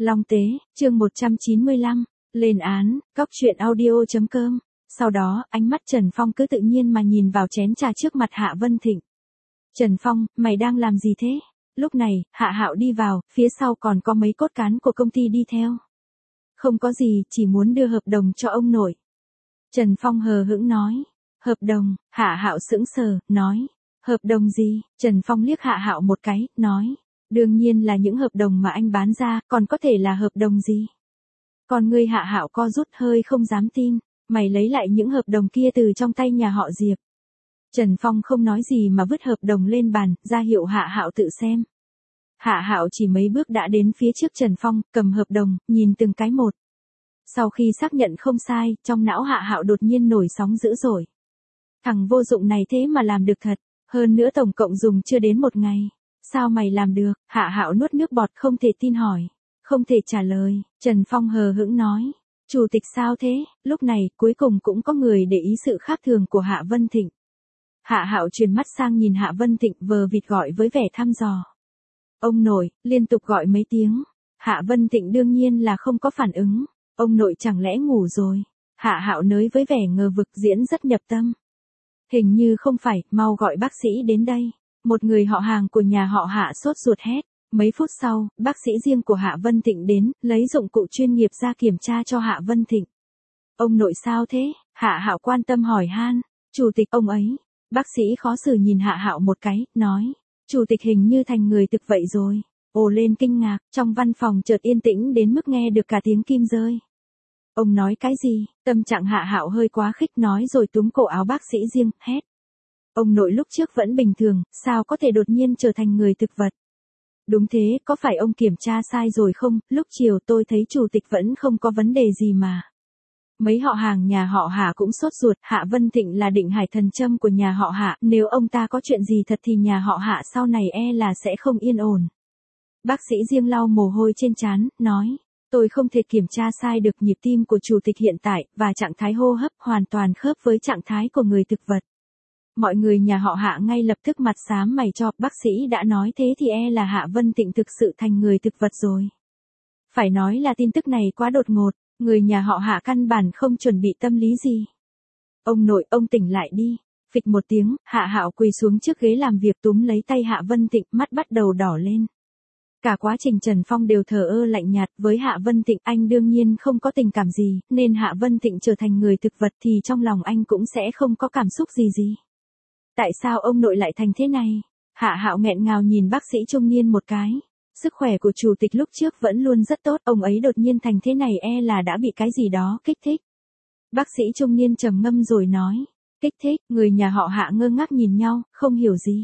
Long Tế, chương 195, lên án, cóc truyện audio.com. Sau đó, ánh mắt Trần Phong cứ tự nhiên mà nhìn vào chén trà trước mặt Hạ Vân Thịnh. Trần Phong, mày đang làm gì thế? Lúc này, Hạ Hạo đi vào, phía sau còn có mấy cốt cán của công ty đi theo. Không có gì, chỉ muốn đưa hợp đồng cho ông nội. Trần Phong hờ hững nói. Hợp đồng, Hạ Hạo sững sờ, nói. Hợp đồng gì? Trần Phong liếc Hạ Hạo một cái, nói. Đương nhiên là những hợp đồng mà anh bán ra, còn có thể là hợp đồng gì? Còn ngươi Hạ Hạo co rút hơi không dám tin, mày lấy lại những hợp đồng kia từ trong tay nhà họ Diệp. Trần Phong không nói gì mà vứt hợp đồng lên bàn, ra hiệu Hạ Hạo tự xem. Hạ Hạo chỉ mấy bước đã đến phía trước Trần Phong, cầm hợp đồng, nhìn từng cái một. Sau khi xác nhận không sai, trong não Hạ Hạo đột nhiên nổi sóng dữ dội. Thằng vô dụng này thế mà làm được thật, hơn nữa tổng cộng dùng chưa đến một ngày. Sao mày làm được? Hạ Hạo nuốt nước bọt không thể tin hỏi. Không thể trả lời, Trần Phong hờ hững nói. Chủ tịch sao thế? Lúc này, cuối cùng cũng có người để ý sự khác thường của Hạ Vân Thịnh. Hạ Hạo chuyển mắt sang nhìn Hạ Vân Thịnh vờ vịt gọi với vẻ thăm dò. Ông nội, liên tục gọi mấy tiếng. Hạ Vân Thịnh đương nhiên là không có phản ứng. Ông nội chẳng lẽ ngủ rồi? Hạ Hạo nới với vẻ ngờ vực diễn rất nhập tâm. Hình như không phải, mau gọi bác sĩ đến đây. Một người họ hàng của nhà họ Hạ sốt ruột hét. Mấy phút sau, bác sĩ riêng của Hạ Vân Thịnh đến, lấy dụng cụ chuyên nghiệp ra kiểm tra cho Hạ Vân Thịnh. Ông nội sao thế? Hạ Hạo quan tâm hỏi han. Chủ tịch ông ấy. Bác sĩ khó xử nhìn Hạ Hạo một cái, nói. Chủ tịch hình như thành người thực vậy rồi. Ồ lên kinh ngạc, trong văn phòng chợt yên tĩnh đến mức nghe được cả tiếng kim rơi. Ông nói cái gì? Tâm trạng Hạ Hạo hơi quá khích nói rồi túm cổ áo bác sĩ riêng, hét. Ông nội lúc trước vẫn bình thường, sao có thể đột nhiên trở thành người thực vật? Đúng thế, có phải ông kiểm tra sai rồi không? Lúc chiều tôi thấy chủ tịch vẫn không có vấn đề gì mà. Mấy họ hàng nhà họ Hạ cũng sốt ruột, Hạ Vân Thịnh là định hải thần châm của nhà họ Hạ, nếu ông ta có chuyện gì thật thì nhà họ Hạ sau này là sẽ không yên ổn. Bác sĩ riêng lau mồ hôi trên trán, nói, tôi không thể kiểm tra sai được nhịp tim của chủ tịch hiện tại, và trạng thái hô hấp hoàn toàn khớp với trạng thái của người thực vật. Mọi người nhà họ Hạ ngay lập tức mặt xám mày cho, bác sĩ đã nói thế thì là Hạ Vân Thịnh thực sự thành người thực vật rồi. Phải nói là tin tức này quá đột ngột, người nhà họ Hạ căn bản không chuẩn bị tâm lý gì. Ông nội, ông tỉnh lại đi. Phịch một tiếng, Hạ Hạo quỳ xuống trước ghế làm việc túm lấy tay Hạ Vân Thịnh, mắt bắt đầu đỏ lên. Cả quá trình Trần Phong đều thờ ơ lạnh nhạt, với Hạ Vân Thịnh anh đương nhiên không có tình cảm gì, nên Hạ Vân Thịnh trở thành người thực vật thì trong lòng anh cũng sẽ không có cảm xúc gì. Tại sao ông nội lại thành thế này? Hạ Hạo nghẹn ngào nhìn bác sĩ trung niên một cái. Sức khỏe của chủ tịch lúc trước vẫn luôn rất tốt, ông ấy đột nhiên thành thế này là đã bị cái gì đó kích thích. Bác sĩ trung niên trầm ngâm rồi nói. Kích thích, người nhà họ Hạ ngơ ngác nhìn nhau, không hiểu gì.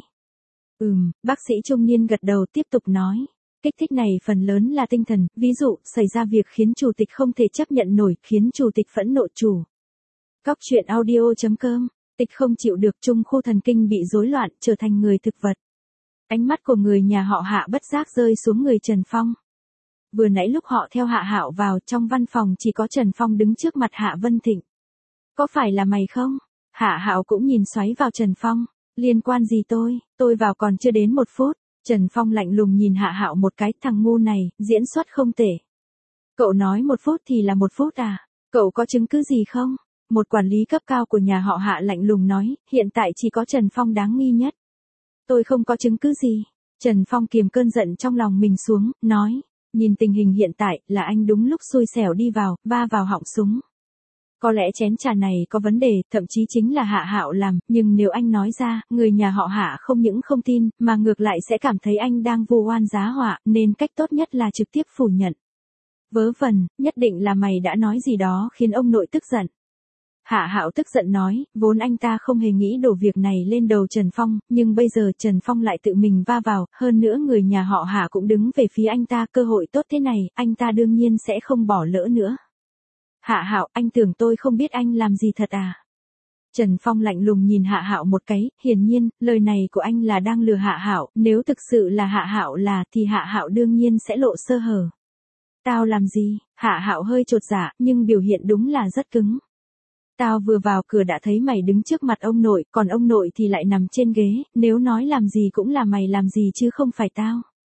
Bác sĩ trung niên gật đầu tiếp tục nói. Kích thích này phần lớn là tinh thần, ví dụ, xảy ra việc khiến chủ tịch không thể chấp nhận nổi, khiến chủ tịch phẫn nộ chủ. Cóc truyện audio.com. Tịch không chịu được, trung khu thần kinh bị rối loạn, trở thành người thực vật. Ánh mắt của người nhà họ Hạ bất giác rơi xuống người Trần Phong. Vừa nãy lúc họ theo Hạ Hạo vào, trong văn phòng chỉ có Trần Phong đứng trước mặt Hạ Vân Thịnh. Có phải là mày không? Hạ Hạo cũng nhìn xoáy vào Trần Phong. Liên quan gì tôi vào còn chưa đến 1 phút. Trần Phong lạnh lùng nhìn Hạ Hạo một cái, thằng ngu này, diễn xuất không tệ. Cậu nói 1 phút thì là 1 phút à? Cậu có chứng cứ gì không? Một quản lý cấp cao của nhà họ Hạ lạnh lùng nói, hiện tại chỉ có Trần Phong đáng nghi nhất. Tôi không có chứng cứ gì. Trần Phong kiềm cơn giận trong lòng mình xuống, nói, nhìn tình hình hiện tại là anh đúng lúc xui xẻo đi vào, va vào họng súng. Có lẽ chén trà này có vấn đề, thậm chí chính là Hạ Hạo làm, nhưng nếu anh nói ra, người nhà họ Hạ không những không tin, mà ngược lại sẽ cảm thấy anh đang vu oan giá họa, nên cách tốt nhất là trực tiếp phủ nhận. Vớ vẩn, nhất định là mày đã nói gì đó khiến ông nội tức giận. Hạ Hạo tức giận nói, vốn anh ta không hề nghĩ đổ việc này lên đầu Trần Phong, nhưng bây giờ Trần Phong lại tự mình va vào, hơn nữa người nhà họ Hạ cũng đứng về phía anh ta, cơ hội tốt thế này, anh ta đương nhiên sẽ không bỏ lỡ nữa. Hạ Hạo, anh tưởng tôi không biết anh làm gì thật à? Trần Phong lạnh lùng nhìn Hạ Hạo một cái, hiển nhiên, lời này của anh là đang lừa Hạ Hạo, nếu thực sự là Hạ Hạo thì Hạ Hạo đương nhiên sẽ lộ sơ hở. Tao làm gì? Hạ Hạo hơi chột dạ, nhưng biểu hiện đúng là rất cứng. Tao vừa vào cửa đã thấy mày đứng trước mặt ông nội, còn ông nội thì lại nằm trên ghế, nếu nói làm gì cũng là mày làm gì chứ không phải tao.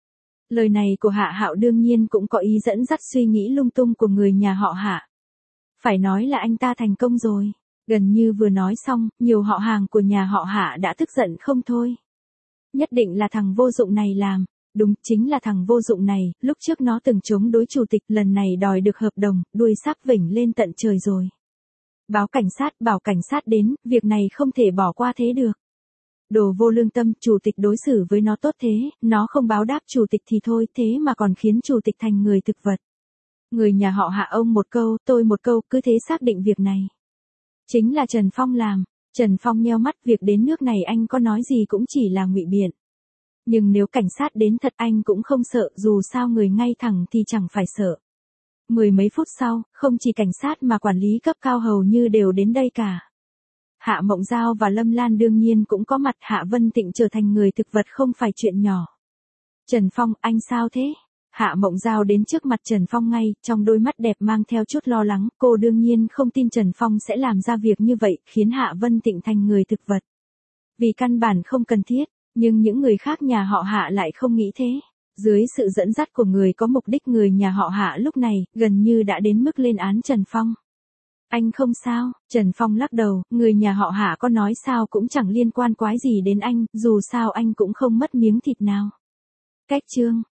Lời này của Hạ Hạo đương nhiên cũng có ý dẫn dắt suy nghĩ lung tung của người nhà họ Hạ. Phải nói là anh ta thành công rồi. Gần như vừa nói xong, nhiều họ hàng của nhà họ Hạ đã tức giận không thôi. Nhất định là thằng vô dụng này làm. Đúng, chính là thằng vô dụng này, lúc trước nó từng chống đối chủ tịch, lần này đòi được hợp đồng, đuôi sắp vểnh lên tận trời rồi. Báo cảnh sát, bảo cảnh sát đến, việc này không thể bỏ qua thế được. Đồ vô lương tâm, chủ tịch đối xử với nó tốt thế, nó không báo đáp chủ tịch thì thôi, thế mà còn khiến chủ tịch thành người thực vật. Người nhà họ Hạ ông một câu, tôi một câu, cứ thế xác định việc này. Chính là Trần Phong làm. Trần Phong nheo mắt, việc đến nước này anh có nói gì cũng chỉ là ngụy biện. Nhưng nếu cảnh sát đến thật anh cũng không sợ, dù sao người ngay thẳng thì chẳng phải sợ. Mười mấy phút sau, không chỉ cảnh sát mà quản lý cấp cao hầu như đều đến đây cả. Hạ Mộng Giao và Lâm Lan đương nhiên cũng có mặt. Hạ Vân Tịnh trở thành người thực vật không phải chuyện nhỏ. Trần Phong, anh sao thế? Hạ Mộng Giao đến trước mặt Trần Phong ngay, trong đôi mắt đẹp mang theo chút lo lắng, cô đương nhiên không tin Trần Phong sẽ làm ra việc như vậy, khiến Hạ Vân Tịnh thành người thực vật. Vì căn bản không cần thiết, nhưng những người khác nhà họ Hạ lại không nghĩ thế. Dưới sự dẫn dắt của người có mục đích, người nhà họ Hạ lúc này, gần như đã đến mức lên án Trần Phong. Anh không sao, Trần Phong lắc đầu, người nhà họ Hạ có nói sao cũng chẳng liên quan quái gì đến anh, dù sao anh cũng không mất miếng thịt nào. Cách chương